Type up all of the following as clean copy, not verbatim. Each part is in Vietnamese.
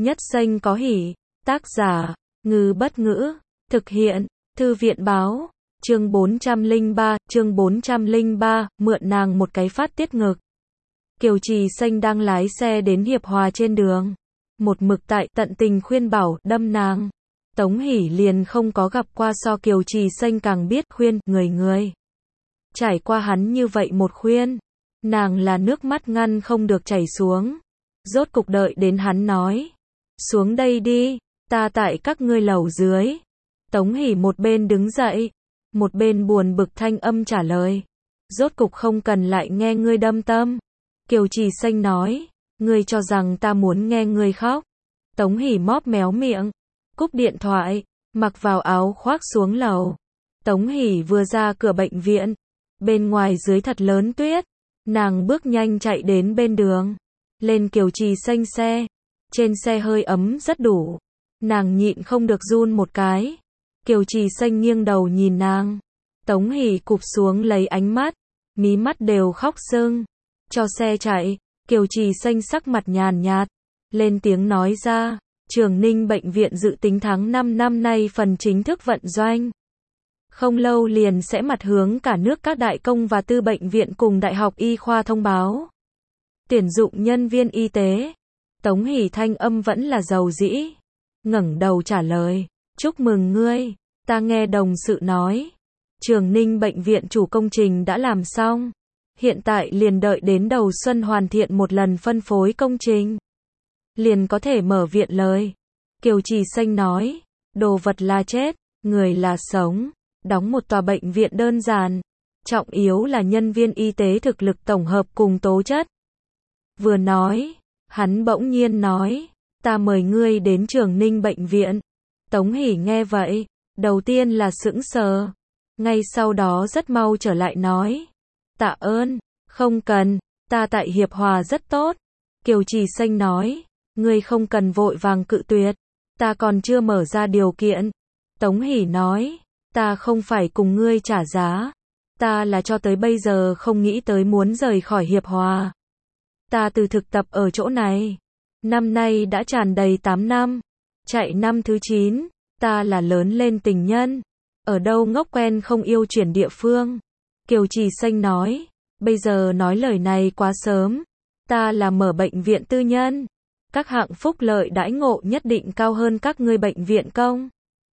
Nhất xanh có hỉ. Tác giả, Ngư Bất Ngữ. Thực hiện, Thư viện Báo. Chương 403, mượn nàng một cái phát tiết ngực. Kiều Trì Xanh đang lái xe đến Hiệp Hòa trên đường. Một mực tại tận tình khuyên bảo, đâm nàng. Tống Hỷ liền không có gặp qua so Kiều Trì Xanh càng biết khuyên, người. Trải qua hắn như vậy một khuyên, nàng là nước mắt ngăn không được chảy xuống. Rốt cục đợi đến hắn nói, xuống đây đi, ta tại các ngươi lầu dưới. Tống Hỷ một bên đứng dậy, một bên buồn bực thanh âm trả lời, rốt cục không cần lại nghe ngươi đâm tâm. Kiều Trì Xanh nói, ngươi cho rằng ta muốn nghe ngươi khóc. Tống Hỷ móp méo miệng, cúp điện thoại, mặc vào áo khoác xuống lầu. Tống Hỷ vừa ra cửa bệnh viện, bên ngoài dưới thật lớn tuyết, nàng bước nhanh chạy đến bên đường, lên Kiều Trì Xanh xe. Trên xe hơi ấm rất đủ, nàng nhịn không được run một cái. Kiều Trì Xanh nghiêng đầu nhìn nàng, Tống Hỷ cụp xuống lấy ánh mắt, mí mắt đều khóc sưng. Cho xe chạy, Kiều Trì Xanh sắc mặt nhàn nhạt, lên tiếng nói ra, Trường Ninh bệnh viện dự tính tháng 5 năm nay phần chính thức vận doanh. Không lâu liền sẽ mặt hướng cả nước các đại công và tư bệnh viện cùng đại học y khoa thông báo tuyển dụng nhân viên y tế. Tống Hỷ thanh âm vẫn là dầu dĩ, ngẩng đầu trả lời, chúc mừng ngươi, ta nghe đồng sự nói, Trường Ninh bệnh viện chủ công trình đã làm xong, hiện tại liền đợi đến đầu xuân hoàn thiện một lần phân phối công trình, liền có thể mở viện lời. Kiều Trì Xanh nói, đồ vật là chết, người là sống, đóng một tòa bệnh viện đơn giản, trọng yếu là nhân viên y tế thực lực tổng hợp cùng tố chất. Vừa nói, hắn bỗng nhiên nói, ta mời ngươi đến Trường Ninh bệnh viện. Tống Hỷ nghe vậy, đầu tiên là sững sờ, ngay sau đó rất mau trở lại nói, tạ ơn, không cần, ta tại Hiệp Hòa rất tốt. Kiều Trì Xanh nói, ngươi không cần vội vàng cự tuyệt, ta còn chưa mở ra điều kiện. Tống Hỷ nói, ta không phải cùng ngươi trả giá, ta là cho tới bây giờ không nghĩ tới muốn rời khỏi Hiệp Hòa. Ta từ thực tập ở chỗ này, năm nay đã tràn đầy 8 năm, chạy năm thứ 9, ta là lớn lên tình nhân, ở đâu ngốc quen không yêu chuyển địa phương. Kiều Trì Xanh nói, bây giờ nói lời này quá sớm, ta là mở bệnh viện tư nhân, các hạng phúc lợi đãi ngộ nhất định cao hơn các ngươi bệnh viện công.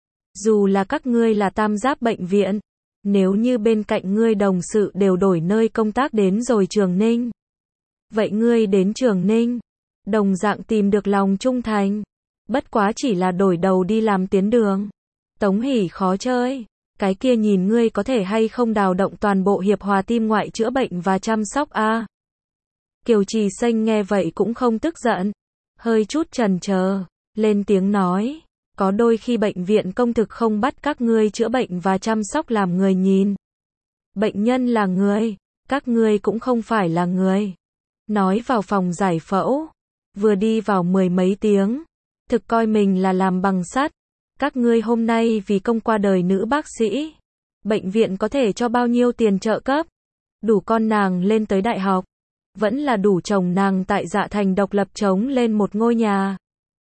Dù là các ngươi là tam giáp bệnh viện, nếu như bên cạnh ngươi đồng sự đều đổi nơi công tác đến rồi Trường Ninh, vậy ngươi đến Trường Ninh, đồng dạng tìm được lòng trung thành, bất quá chỉ là đổi đầu đi làm tiến đường. Tống Hỷ khó chơi, cái kia nhìn ngươi có thể hay không đào động toàn bộ Hiệp Hòa tim ngoại chữa bệnh và chăm sóc a. Kiều Trì Xanh nghe vậy cũng không tức giận, hơi chút chần chờ, lên tiếng nói, có đôi khi bệnh viện công thực không bắt các ngươi chữa bệnh và chăm sóc làm người nhìn. Bệnh nhân là người, các ngươi cũng không phải là người. Nói vào phòng giải phẫu, vừa đi vào 10 mấy tiếng, thực coi mình là làm bằng sắt. Các ngươi hôm nay vì công qua đời nữ bác sĩ, bệnh viện có thể cho bao nhiêu tiền trợ cấp? Đủ con nàng lên tới đại học, vẫn là đủ chồng nàng tại Dạ Thành độc lập chống lên một ngôi nhà.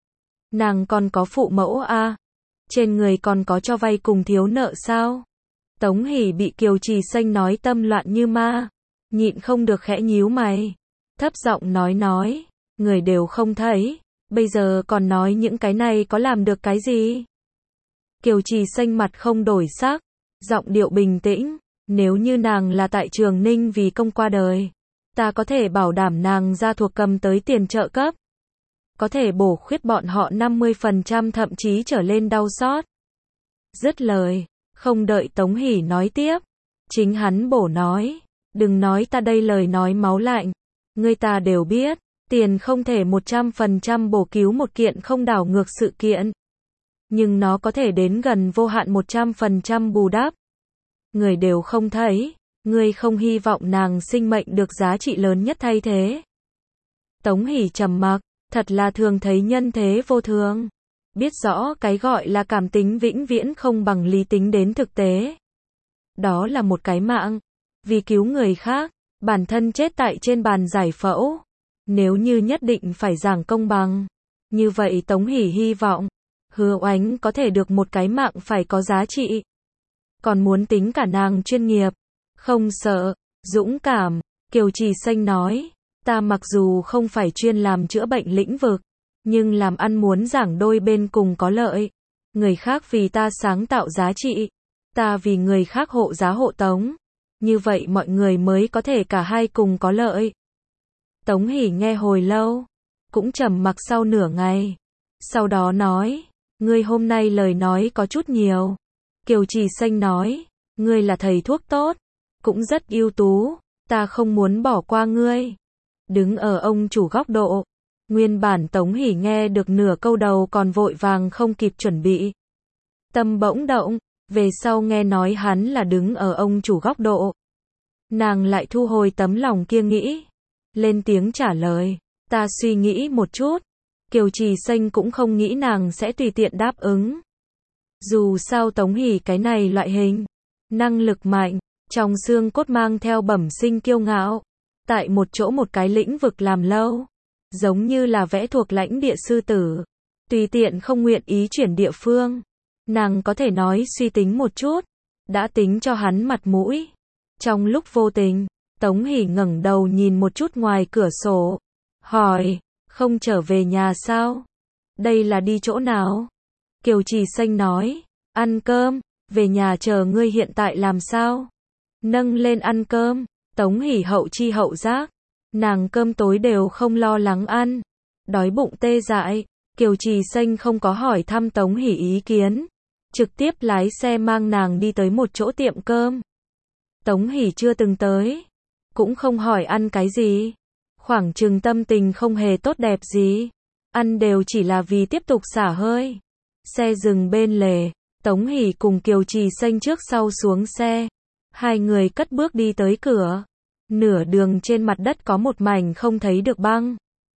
Nàng còn có phụ mẫu a, trên người còn có cho vay cùng thiếu nợ sao? Tống Hỷ bị Kiều Trì Xanh nói tâm loạn như ma, nhịn không được khẽ nhíu mày, thấp giọng nói, người đều không thấy, bây giờ còn nói những cái này có làm được cái gì? Kiều Trì Xanh mặt không đổi sắc, giọng điệu bình tĩnh, nếu như nàng là tại Trường Ninh vì công qua đời, ta có thể bảo đảm nàng ra thuộc cầm tới tiền trợ cấp, có thể bổ khuyết bọn họ 50% thậm chí trở lên đau xót. Dứt lời, không đợi Tống Hỷ nói tiếp, chính hắn bổ nói, đừng nói ta đây lời nói máu lạnh, người ta đều biết, tiền không thể 100% bổ cứu một kiện không đảo ngược sự kiện, nhưng nó có thể đến gần vô hạn 100% bù đắp. Người đều không thấy, người không hy vọng nàng sinh mệnh được giá trị lớn nhất thay thế. Tống Hỷ trầm mặc, thật là thường thấy nhân thế vô thường, biết rõ cái gọi là cảm tính vĩnh viễn không bằng lý tính đến thực tế. Đó là một cái mạng, vì cứu người khác, bản thân chết tại trên bàn giải phẫu. Nếu như nhất định phải giảng công bằng, Như vậy Tống Hỷ hy vọng, Hứa Oánh có thể được một cái mạng phải có giá trị. Còn muốn tính cả nàng chuyên nghiệp, không sợ, dũng cảm, Kiều Trì Xanh nói, ta mặc dù không phải chuyên làm chữa bệnh lĩnh vực, nhưng làm ăn muốn giảng đôi bên cùng có lợi. Người khác vì ta sáng tạo giá trị, ta vì người khác hộ giá hộ tống. Như vậy mọi người mới có thể cả hai cùng có lợi. Tống Hỷ nghe hồi lâu, cũng trầm mặc sau nửa ngày. Sau đó nói, ngươi hôm nay lời nói có chút nhiều. Kiều Trì Xanh nói, ngươi là thầy thuốc tốt, cũng rất ưu tú, ta không muốn bỏ qua ngươi. Đứng ở ông chủ góc độ, nguyên bản Tống Hỷ nghe được nửa câu đầu còn vội vàng không kịp chuẩn bị. Tâm bỗng động, về sau nghe nói hắn là đứng ở ông chủ góc độ. Nàng lại thu hồi tấm lòng kia nghĩ, lên tiếng trả lời, ta suy nghĩ một chút. Kiều Trì Xanh cũng không nghĩ nàng sẽ tùy tiện đáp ứng. Dù sao Tống Hỷ cái này loại hình, năng lực mạnh, trong xương cốt mang theo bẩm sinh kiêu ngạo, tại một chỗ một cái lĩnh vực làm lâu, giống như là vẽ thuộc lãnh địa sư tử, tùy tiện không nguyện ý chuyển địa phương. Nàng có thể nói suy tính một chút, đã tính cho hắn mặt mũi. Trong lúc vô tình, Tống Hỷ ngẩng đầu nhìn một chút ngoài cửa sổ, hỏi, không trở về nhà sao? Đây là đi chỗ nào? Kiều Trì Xanh nói, ăn cơm, về nhà chờ ngươi hiện tại làm sao? Nâng lên ăn cơm, Tống Hỷ hậu chi hậu giác, nàng cơm tối đều không lo lắng ăn, đói bụng tê dại. Kiều Trì Xanh không có hỏi thăm Tống Hỷ ý kiến, trực tiếp lái xe mang nàng đi tới một chỗ tiệm cơm. Tống Hỷ chưa từng tới, cũng không hỏi ăn cái gì, khoảng chừng tâm tình không hề tốt đẹp gì, ăn đều chỉ là vì tiếp tục xả hơi. Xe dừng bên lề, Tống Hỷ cùng Kiều Trì Xanh trước sau xuống xe, hai người cất bước đi tới cửa. Nửa đường trên mặt đất có một mảnh không thấy được băng,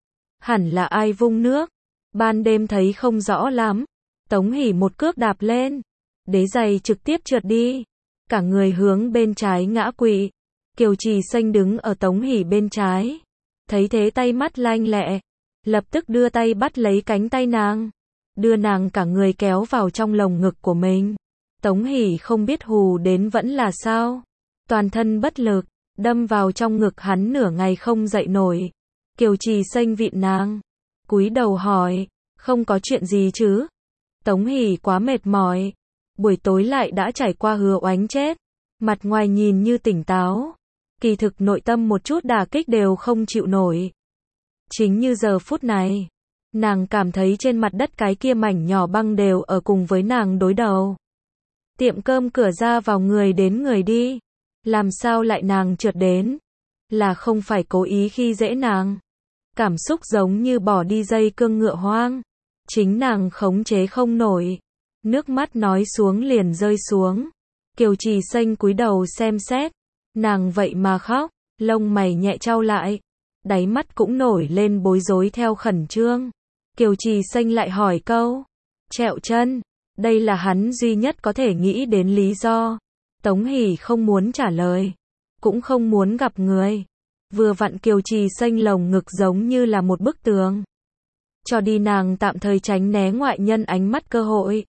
hẳn là ai vung nước, ban đêm thấy không rõ lắm. Tống Hỷ một cước đạp lên, đế giày trực tiếp trượt đi, cả người hướng bên trái ngã quỵ. Kiều Trì Xanh đứng ở Tống Hỷ bên trái, thấy thế tay mắt lanh lẹ, lập tức đưa tay bắt lấy cánh tay nàng, đưa nàng cả người kéo vào trong lồng ngực của mình. Tống Hỷ không biết hù đến vẫn là sao, toàn thân bất lực, đâm vào trong ngực hắn nửa ngày không dậy nổi. Kiều Trì Xanh vịn nàng, cúi đầu hỏi, không có chuyện gì chứ? Tống Hỷ quá mệt mỏi, buổi tối lại đã trải qua Hứa Oánh chết, mặt ngoài nhìn như tỉnh táo, kỳ thực nội tâm một chút đả kích đều không chịu nổi. Chính như giờ phút này, nàng cảm thấy trên mặt đất cái kia mảnh nhỏ băng đều ở cùng với nàng đối đầu. Tiệm cơm cửa ra vào người đến người đi, làm sao lại nàng trượt đến? Là không phải cố ý khi dễ nàng. Cảm xúc giống như bỏ đi dây cương ngựa hoang, chính nàng khống chế không nổi. Nước mắt nói xuống liền rơi xuống. Kiều Trì Xanh cúi đầu xem xét, nàng vậy mà khóc, lông mày nhẹ chau lại, đáy mắt cũng nổi lên bối rối theo khẩn trương. Kiều Trì Xanh lại hỏi câu, trẹo chân, đây là hắn duy nhất có thể nghĩ đến lý do. Tống Hỷ không muốn trả lời, cũng không muốn gặp người. Vừa vặn Kiều Trì Xanh lồng ngực giống như là một bức tường, cho đi nàng tạm thời tránh né ngoại nhân ánh mắt cơ hội.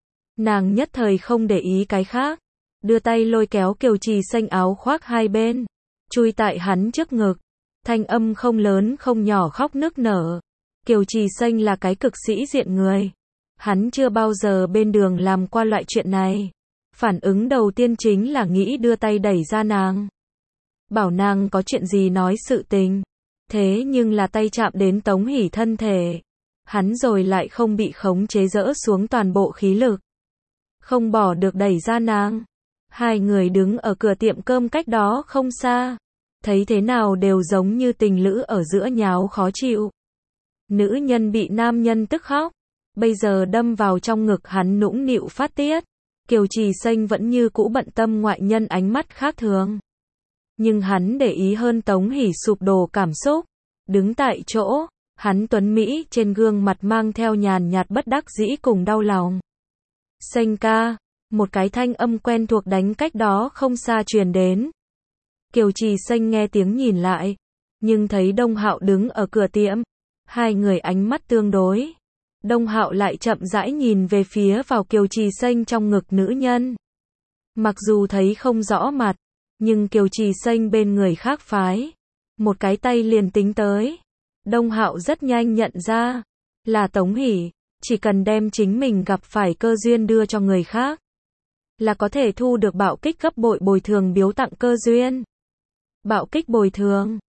Nàng nhất thời không để ý cái khác, đưa tay lôi kéo Kiều Trì Xanh áo khoác hai bên, chui tại hắn trước ngực, thanh âm không lớn không nhỏ khóc nức nở. Kiều Trì Xanh là cái cực sĩ diện người, hắn chưa bao giờ bên đường làm qua loại chuyện này. Phản ứng đầu tiên chính là nghĩ đưa tay đẩy ra nàng, bảo nàng có chuyện gì nói sự tình. Thế nhưng là tay chạm đến Tống Hỷ thân thể, hắn rồi lại không bị khống chế dỡ xuống toàn bộ khí lực, không bỏ được đẩy ra nàng. Hai người đứng ở cửa tiệm cơm cách đó không xa, thấy thế nào đều giống như tình lữ ở giữa nháo khó chịu. Nữ nhân bị nam nhân tức khóc, bây giờ đâm vào trong ngực hắn nũng nịu phát tiết. Kiều Trì Xanh vẫn như cũ bận tâm ngoại nhân ánh mắt khác thường, nhưng hắn để ý hơn Tống Hỷ sụp đổ cảm xúc. Đứng tại chỗ, hắn tuấn Mỹ trên gương mặt mang theo nhàn nhạt bất đắc dĩ cùng đau lòng. Xanh ca, một cái thanh âm quen thuộc đánh cách đó không xa truyền đến. Kiều Trì Xanh nghe tiếng nhìn lại, nhưng thấy Đông Hạo đứng ở cửa tiệm, hai người ánh mắt tương đối. Đông Hạo lại chậm rãi nhìn về phía vào Kiều Trì Xanh trong ngực nữ nhân. Mặc dù thấy không rõ mặt, nhưng Kiều Trì Xanh bên người khác phái, một cái tay liền tính tới. Đông Hạo rất nhanh nhận ra, là Tống Hỷ, chỉ cần đem chính mình gặp phải cơ duyên đưa cho người khác, là có thể thu được bạo kích gấp bội bồi thường biếu tặng cơ duyên. Bạo kích bồi thường